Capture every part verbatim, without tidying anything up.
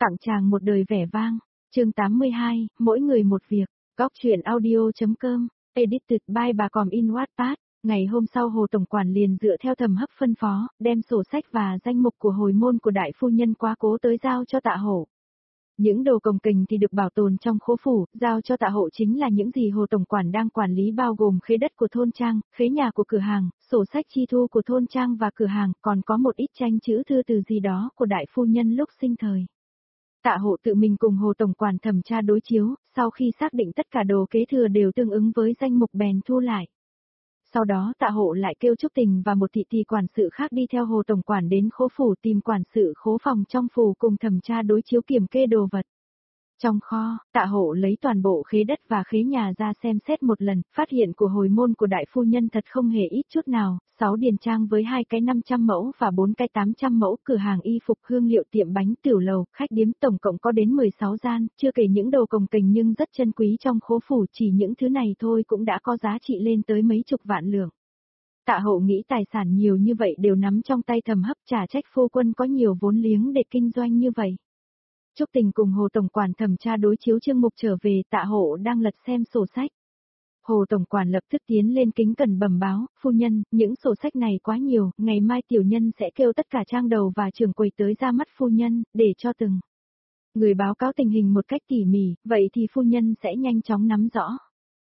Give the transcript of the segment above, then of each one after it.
Tặng chàng một đời vẻ vang, chương tám mươi hai, mỗi người một việc, góc truyện audio.com, edited by bà Còm in Wattpad. Ngày hôm sau Hồ Tổng Quản liền dựa theo Thẩm Hấp phân phó, đem sổ sách và danh mục của hồi môn của đại phu nhân quá cố tới giao cho Tạ Hổ. Những đồ cồng kềnh thì được bảo tồn trong khố phủ, giao cho Tạ Hộ chính là những gì Hồ Tổng Quản đang quản lý, bao gồm khế đất của thôn trang, khế nhà của cửa hàng, sổ sách chi thu của thôn trang và cửa hàng, còn có một ít tranh chữ thư từ gì đó của đại phu nhân lúc sinh thời. Tạ Hộ tự mình cùng Hồ Tổng Quản thẩm tra đối chiếu, sau khi xác định tất cả đồ kế thừa đều tương ứng với danh mục bèn thu lại. Sau đó Tạ Hộ lại kêu Trúc Tình và một thị thị quản sự khác đi theo Hồ Tổng Quản đến khố phủ tìm quản sự khố phòng trong phủ cùng thẩm tra đối chiếu kiểm kê đồ vật. Trong kho, Tạ Hộ lấy toàn bộ khế đất và khế nhà ra xem xét một lần, phát hiện của hồi môn của đại phu nhân thật không hề ít chút nào, sáu điền trang với hai cái năm trăm mẫu và bốn cái tám trăm mẫu, cửa hàng y phục, hương liệu, tiệm bánh, tiểu lầu, khách điếm, tổng cộng có đến mười sáu gian, chưa kể những đồ cồng kềnh nhưng rất chân quý trong khố phủ, chỉ những thứ này thôi cũng đã có giá trị lên tới mấy chục vạn lượng. Tạ Hộ nghĩ tài sản nhiều như vậy đều nắm trong tay Thẩm Hấp, chả trách phu quân có nhiều vốn liếng để kinh doanh như vậy. Trúc Tình cùng Hồ Tổng Quản thẩm tra đối chiếu chương mục trở về, Tạ Hộ đang lật xem sổ sách. Hồ Tổng Quản lập tức tiến lên kính cẩn bẩm báo, phu nhân, những sổ sách này quá nhiều, ngày mai tiểu nhân sẽ kêu tất cả trang đầu và trưởng quầy tới ra mắt phu nhân, để cho từng người báo cáo tình hình một cách tỉ mỉ, vậy thì phu nhân sẽ nhanh chóng nắm rõ.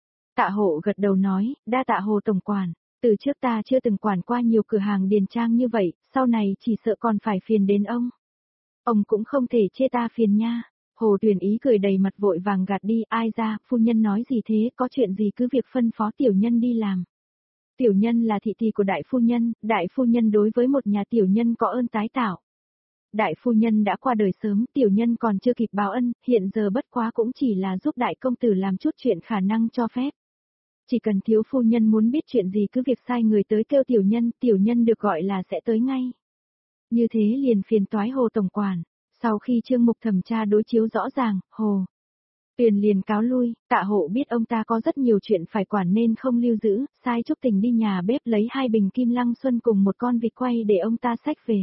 Tạ Hộ gật đầu nói, đa tạ Hồ Tổng Quản, từ trước ta chưa từng quản qua nhiều cửa hàng điền trang như vậy, sau này chỉ sợ còn phải phiền đến ông. Ông cũng không thể chê ta phiền nha. Hồ Tuyền Ý cười đầy mặt vội vàng gạt đi, ai ra, phu nhân nói gì thế, có chuyện gì cứ việc phân phó tiểu nhân đi làm. Tiểu nhân là thị thị của đại phu nhân, đại phu nhân đối với một nhà tiểu nhân có ơn tái tạo. Đại phu nhân đã qua đời sớm, tiểu nhân còn chưa kịp báo ân, hiện giờ bất quá cũng chỉ là giúp đại công tử làm chút chuyện khả năng cho phép. Chỉ cần thiếu phu nhân muốn biết chuyện gì cứ việc sai người tới kêu tiểu nhân, tiểu nhân được gọi là sẽ tới ngay. Như thế liền phiền toái Hồ Tổng Quản. Sau khi chương mục thẩm tra đối chiếu rõ ràng, Hồ Tuyền liền cáo lui. Tạ Hộ biết ông ta có rất nhiều chuyện phải quản nên không lưu giữ, sai Trúc Tình đi nhà bếp lấy hai bình kim lăng xuân cùng một con vịt quay để ông ta xách về.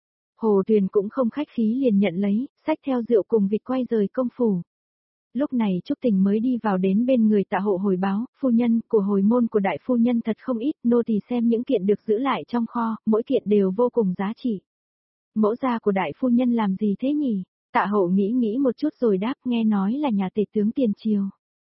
Hồ Tuyền cũng không khách khí liền nhận lấy, xách theo rượu cùng vịt quay rời công phủ. Lúc này Trúc Tình mới đi vào đến bên người Tạ Hộ hồi báo, phu nhân, của hồi môn của đại phu nhân thật không ít, nô tỳ xem những kiện được giữ lại trong kho, mỗi kiện đều vô cùng giá trị. Mẫu gia của đại phu nhân làm gì thế nhỉ? Tạ Hộ nghĩ nghĩ một chút rồi đáp, nghe nói là nhà tể tướng tiền triều.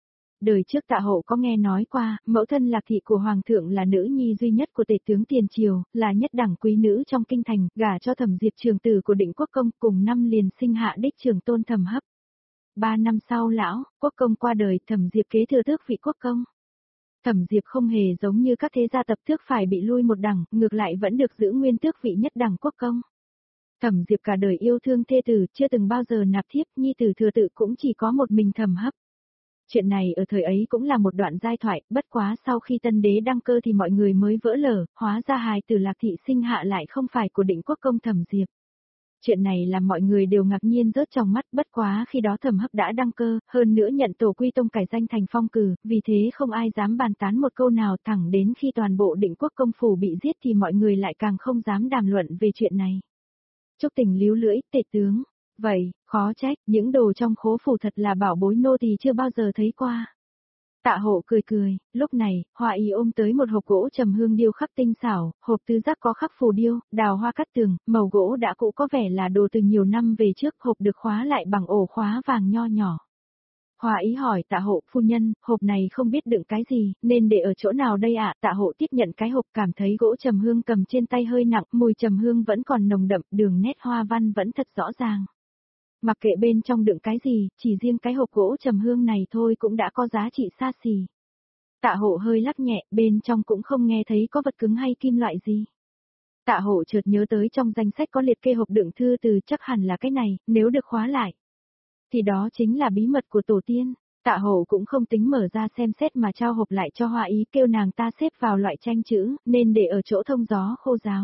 Đời trước Tạ Hộ có nghe nói qua, mẫu thân Lạc thị của hoàng thượng là nữ nhi duy nhất của tể tướng tiền triều, là nhất đẳng quý nữ trong kinh thành, gả cho Thẩm Diệp trường tử của Định Quốc công, cùng năm liền sinh hạ đích trưởng tôn Thẩm Hấp. Ba năm sau lão Quốc công qua đời, Thẩm Diệp kế thừa tước vị Quốc công. Thẩm Diệp không hề giống như các thế gia tập tước phải bị lui một đẳng, ngược lại vẫn được giữ nguyên tước vị nhất đẳng Quốc công. Thẩm Diệp cả đời yêu thương thê tử, chưa từng bao giờ nạp thiếp, nhi tử thừa tự cũng chỉ có một mình Thẩm Hấp. Chuyện này ở thời ấy cũng là một đoạn giai thoại, bất quá sau khi tân đế đăng cơ thì mọi người mới vỡ lở, hóa ra hài tử Lạc thị sinh hạ lại không phải của Định Quốc công Thẩm Diệp. Chuyện này làm mọi người đều ngạc nhiên rớt trong mắt, bất quá khi đó Thẩm Hấp đã đăng cơ, hơn nữa nhận tổ quy tông cải danh thành phong cử, vì thế không ai dám bàn tán một câu nào, thẳng đến khi toàn bộ Định Quốc công phủ bị giết thì mọi người lại càng không dám đàm luận về chuyện này. Trúc Tình líu lưỡi, tể tướng, vậy, khó trách, những đồ trong khố phủ thật là bảo bối, nô tỳ chưa bao giờ thấy qua. Tạ Hộ cười cười, lúc này, Hoa Y ôm tới một hộp gỗ trầm hương điêu khắc tinh xảo, hộp tứ giác có khắc phù điêu, đào hoa cắt tường, màu gỗ đã cũ có vẻ là đồ từ nhiều năm về trước, hộp được khóa lại bằng ổ khóa vàng nho nhỏ. Hoa Y hỏi Tạ Hộ, phu nhân, hộp này không biết đựng cái gì, nên để ở chỗ nào đây ạ? Tạ Hộ tiếp nhận cái hộp, cảm thấy gỗ trầm hương cầm trên tay hơi nặng, mùi trầm hương vẫn còn nồng đậm, đường nét hoa văn vẫn thật rõ ràng. Mặc kệ bên trong đựng cái gì, chỉ riêng cái hộp gỗ trầm hương này thôi cũng đã có giá trị xa xỉ. Tạ Hộ hơi lắc nhẹ, bên trong cũng không nghe thấy có vật cứng hay kim loại gì. Tạ Hộ chợt nhớ tới trong danh sách có liệt kê hộp đựng thư từ, chắc hẳn là cái này, nếu được khóa lại. Thì đó chính là bí mật của tổ tiên. Tạ Hộ cũng không tính mở ra xem xét mà trao hộp lại cho Hoa Y, kêu nàng ta xếp vào loại tranh chữ, nên để ở chỗ thông gió khô ráo.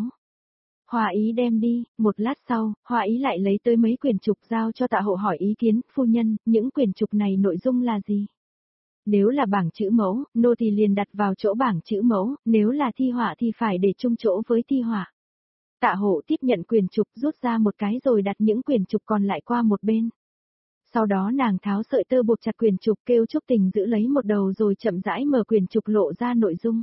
Hoa Y đem đi, một lát sau, Hoa Y lại lấy tới mấy quyển trục giao cho Tạ Hộ hỏi ý kiến, phu nhân, những quyển trục này nội dung là gì? Nếu là bảng chữ mẫu, nô tỳ liền đặt vào chỗ bảng chữ mẫu, nếu là thi họa thì phải để chung chỗ với thi họa. Tạ Hộ tiếp nhận quyển trục rút ra một cái rồi đặt những quyển trục còn lại qua một bên. Sau đó nàng tháo sợi tơ buộc chặt quyển trục kêu Trúc Tình giữ lấy một đầu rồi chậm rãi mở quyển trục lộ ra nội dung.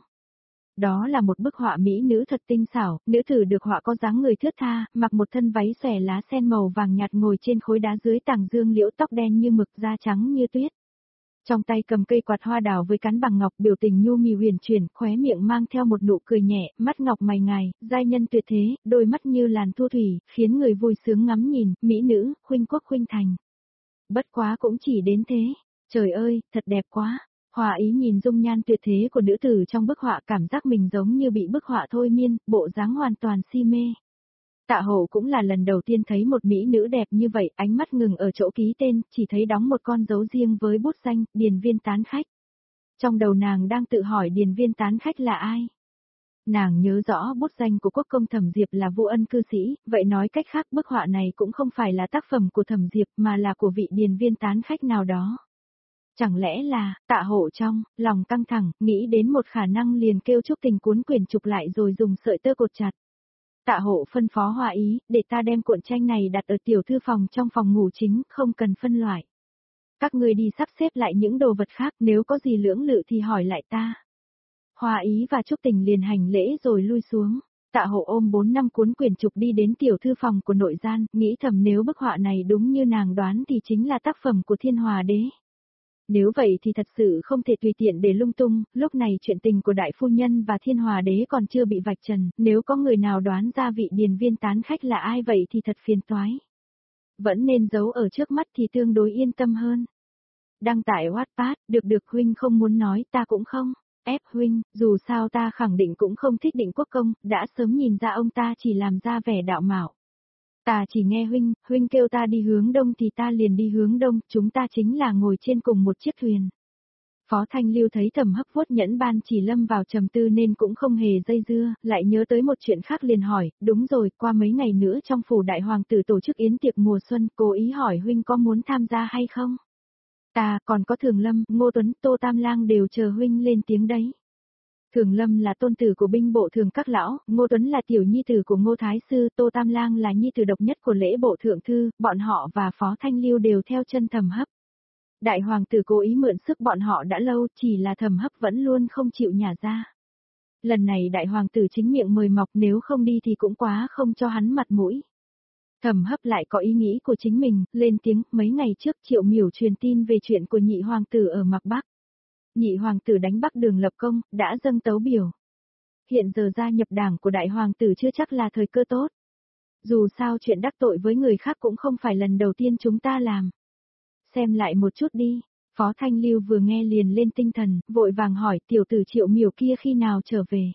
Đó là một bức họa mỹ nữ thật tinh xảo, nữ tử được họa có dáng người thướt tha, mặc một thân váy xòe lá sen màu vàng nhạt ngồi trên khối đá dưới tàng dương liễu, tóc đen như mực, da trắng như tuyết. Trong tay cầm cây quạt hoa đào với cán bằng ngọc, biểu tình nhu mì huyền chuyển, khóe miệng mang theo một nụ cười nhẹ, mắt ngọc mày ngài, giai nhân tuyệt thế, đôi mắt như làn thu thủy, khiến người vui sướng ngắm nhìn, mỹ nữ, khuynh quốc khuynh thành. Bất quá cũng chỉ đến thế. Trời ơi, thật đẹp quá. Hòa Ý nhìn dung nhan tuyệt thế của nữ tử trong bức họa, cảm giác mình giống như bị bức họa thôi miên, bộ dáng hoàn toàn si mê. Tạ Hổ cũng là lần đầu tiên thấy một mỹ nữ đẹp như vậy, ánh mắt ngừng ở chỗ ký tên, chỉ thấy đóng một con dấu riêng với bút danh, điền viên tán khách. Trong đầu nàng đang tự hỏi điền viên tán khách là ai? Nàng nhớ rõ bút danh của quốc công Thẩm Diệp là Vô Ân cư sĩ, vậy nói cách khác bức họa này cũng không phải là tác phẩm của Thẩm Diệp mà là của vị điền viên tán khách nào đó. Chẳng lẽ là, Tạ Hộ trong, lòng căng thẳng, nghĩ đến một khả năng liền kêu Trúc Tình cuốn quyển trục lại rồi dùng sợi tơ cột chặt. Tạ Hộ phân phó Hòa Ý, để ta đem cuộn tranh này đặt ở tiểu thư phòng trong phòng ngủ chính, không cần phân loại. Các ngươi đi sắp xếp lại những đồ vật khác, nếu có gì lưỡng lự thì hỏi lại ta. Hòa Ý và Trúc Tình liền hành lễ rồi lui xuống. Tạ Hộ ôm bốn năm cuốn quyển trục đi đến tiểu thư phòng của nội gian, nghĩ thầm nếu bức họa này đúng như nàng đoán thì chính là tác phẩm của Thiên Hòa Đế. Nếu vậy thì thật sự không thể tùy tiện để lung tung, lúc này chuyện tình của đại phu nhân và Thiên Hòa Đế còn chưa bị vạch trần, nếu có người nào đoán ra vị điền viên tán khách là ai vậy thì thật phiền toái. Vẫn nên giấu ở trước mắt thì tương đối yên tâm hơn. Đăng tải Wattpad, được được huynh không muốn nói ta cũng không. Ép huynh, dù sao ta khẳng định cũng không thích Định Quốc công, đã sớm nhìn ra ông ta chỉ làm ra vẻ đạo mạo. Ta chỉ nghe huynh, huynh kêu ta đi hướng đông thì ta liền đi hướng đông, chúng ta chính là ngồi trên cùng một chiếc thuyền. Phó Thanh Lưu thấy Thẩm Hấp vuốt nhẫn ban chỉ lâm vào trầm tư nên cũng không hề dây dưa, lại nhớ tới một chuyện khác liền hỏi, đúng rồi, qua mấy ngày nữa trong phủ đại hoàng tử tổ chức yến tiệc mùa xuân, cố ý hỏi huynh có muốn tham gia hay không? Ta, còn có Thường Lâm, Ngô Tuấn, Tô Tam Lang đều chờ huynh lên tiếng đấy. Thường Lâm là tôn tử của binh bộ thường các lão, Ngô Tuấn là tiểu nhi tử của Ngô Thái Sư, Tô Tam Lang là nhi tử độc nhất của lễ bộ thượng thư, bọn họ và Phó Thanh Lưu đều theo chân Thẩm Hấp. Đại hoàng tử cố ý mượn sức bọn họ đã lâu, chỉ là Thẩm Hấp vẫn luôn không chịu nhả ra. Lần này đại hoàng tử chính miệng mời mọc, nếu không đi thì cũng quá không cho hắn mặt mũi. Thẩm Hấp lại có ý nghĩ của chính mình, lên tiếng, mấy ngày trước Triệu Miểu truyền tin về chuyện của nhị hoàng tử ở Mạc Bắc. Nhị hoàng tử đánh Bắc Đường lập công, đã dâng tấu biểu. Hiện giờ gia nhập đảng của đại hoàng tử chưa chắc là thời cơ tốt. Dù sao chuyện đắc tội với người khác cũng không phải lần đầu tiên chúng ta làm. Xem lại một chút đi. Phó Thanh Lưu vừa nghe liền lên tinh thần, vội vàng hỏi tiểu tử Triệu Miểu kia khi nào trở về.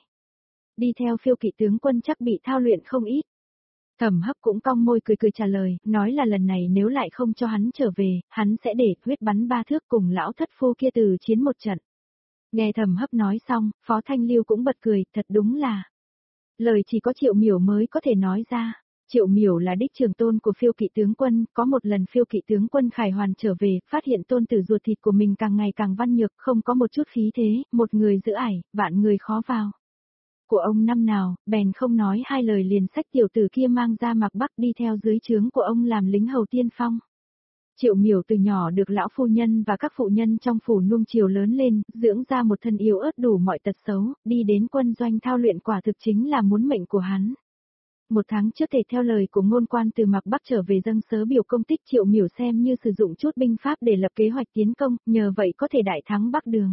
Đi theo Phiêu Kỵ tướng quân chắc bị thao luyện không ít. Thẩm Hấp cũng cong môi cười cười trả lời, nói là lần này nếu lại không cho hắn trở về, hắn sẽ để huyết bắn ba thước cùng lão thất phu kia từ chiến một trận. Nghe Thẩm Hấp nói xong, Phó Thanh Lưu cũng bật cười, thật đúng là. Lời chỉ có Triệu Miểu mới có thể nói ra. Triệu Miểu là đích trưởng tôn của Phiêu Kỵ tướng quân, có một lần Phiêu Kỵ tướng quân Khải Hoàn trở về, phát hiện tôn tử ruột thịt của mình càng ngày càng văn nhược, không có một chút khí thế, một người giữ ải, vạn người khó vào. Của ông năm nào, bèn không nói hai lời liền xách tiểu tử kia mang ra Mạc Bắc đi theo dưới trướng của ông làm lính hầu tiên phong. Triệu Miểu từ nhỏ được lão phu nhân và các phụ nhân trong phủ nuông chiều lớn lên, dưỡng ra một thân yếu ớt đủ mọi tật xấu, đi đến quân doanh thao luyện quả thực chính là muốn mệnh của hắn. Một tháng trước thể theo lời của ngôn quan từ Mạc Bắc trở về dâng sớ biểu công tích, Triệu Miểu xem như sử dụng chút binh pháp để lập kế hoạch tiến công, nhờ vậy có thể đại thắng Bắc Đường.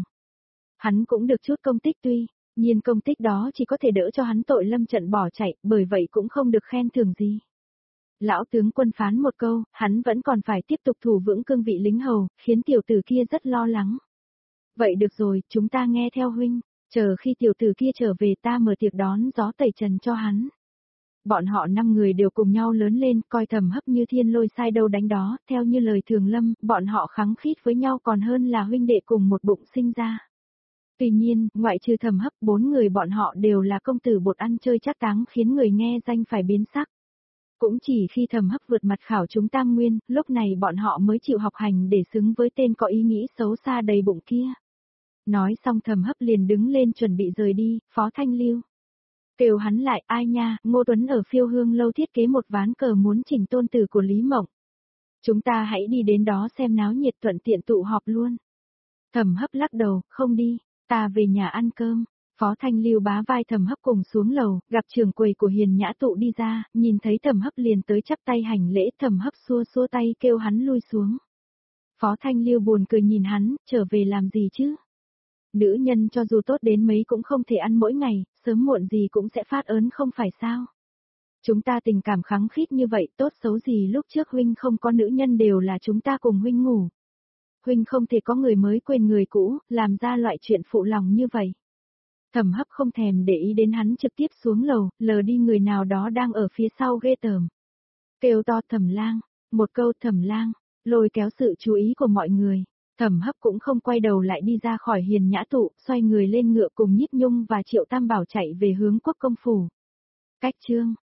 Hắn cũng được chút công tích tuy nhiên công tích đó chỉ có thể đỡ cho hắn tội lâm trận bỏ chạy, bởi vậy cũng không được khen thưởng gì. Lão tướng quân phán một câu, hắn vẫn còn phải tiếp tục thủ vững cương vị lính hầu, khiến tiểu tử kia rất lo lắng. Vậy được rồi, chúng ta nghe theo huynh, chờ khi tiểu tử kia trở về ta mở tiệc đón gió tẩy trần cho hắn. Bọn họ năm người đều cùng nhau lớn lên, coi Thẩm Hấp như thiên lôi sai đâu đánh đó, theo như lời Thường Lâm, bọn họ khăng khít với nhau còn hơn là huynh đệ cùng một bụng sinh ra. Tuy nhiên, ngoại trừ Thẩm Hấp, bốn người bọn họ đều là công tử bột ăn chơi chắc táng khiến người nghe danh phải biến sắc. Cũng chỉ khi Thẩm Hấp vượt mặt khảo chúng tam nguyên, lúc này bọn họ mới chịu học hành để xứng với tên có ý nghĩ xấu xa đầy bụng kia. Nói xong Thẩm Hấp liền đứng lên chuẩn bị rời đi, Phó Thanh Lưu. Kêu hắn lại, ai nha, Ngô Tuấn ở Phiêu Hương lâu thiết kế một ván cờ muốn chỉnh tôn tử của Lý Mộng. Chúng ta hãy đi đến đó xem náo nhiệt thuận tiện tụ họp luôn. Thẩm Hấp lắc đầu, không đi, ta về nhà ăn cơm. Phó Thanh Lưu bá vai Thẩm Hấp cùng xuống lầu, gặp trưởng quầy của Hiền Nhã tụ đi ra, nhìn thấy Thẩm Hấp liền tới chắp tay hành lễ, Thẩm Hấp xua xua tay kêu hắn lui xuống. Phó Thanh Lưu buồn cười nhìn hắn, trở về làm gì chứ? Nữ nhân cho dù tốt đến mấy cũng không thể ăn mỗi ngày, sớm muộn gì cũng sẽ phát ớn không phải sao? Chúng ta tình cảm khăng khít như vậy, tốt xấu gì lúc trước huynh không có nữ nhân đều là chúng ta cùng huynh ngủ. Huynh không thể có người mới quên người cũ, làm ra loại chuyện phụ lòng như vậy. Thẩm Hấp không thèm để ý đến hắn trực tiếp xuống lầu, lờ đi người nào đó đang ở phía sau ghê tởm. Kêu to Thẩm Lang, một câu Thẩm Lang, lôi kéo sự chú ý của mọi người. Thẩm Hấp cũng không quay đầu lại đi ra khỏi Hiền Nhã tụ, xoay người lên ngựa cùng Nhiếp Nhung và Triệu Tam Bảo chạy về hướng Quốc công phủ. Cách chương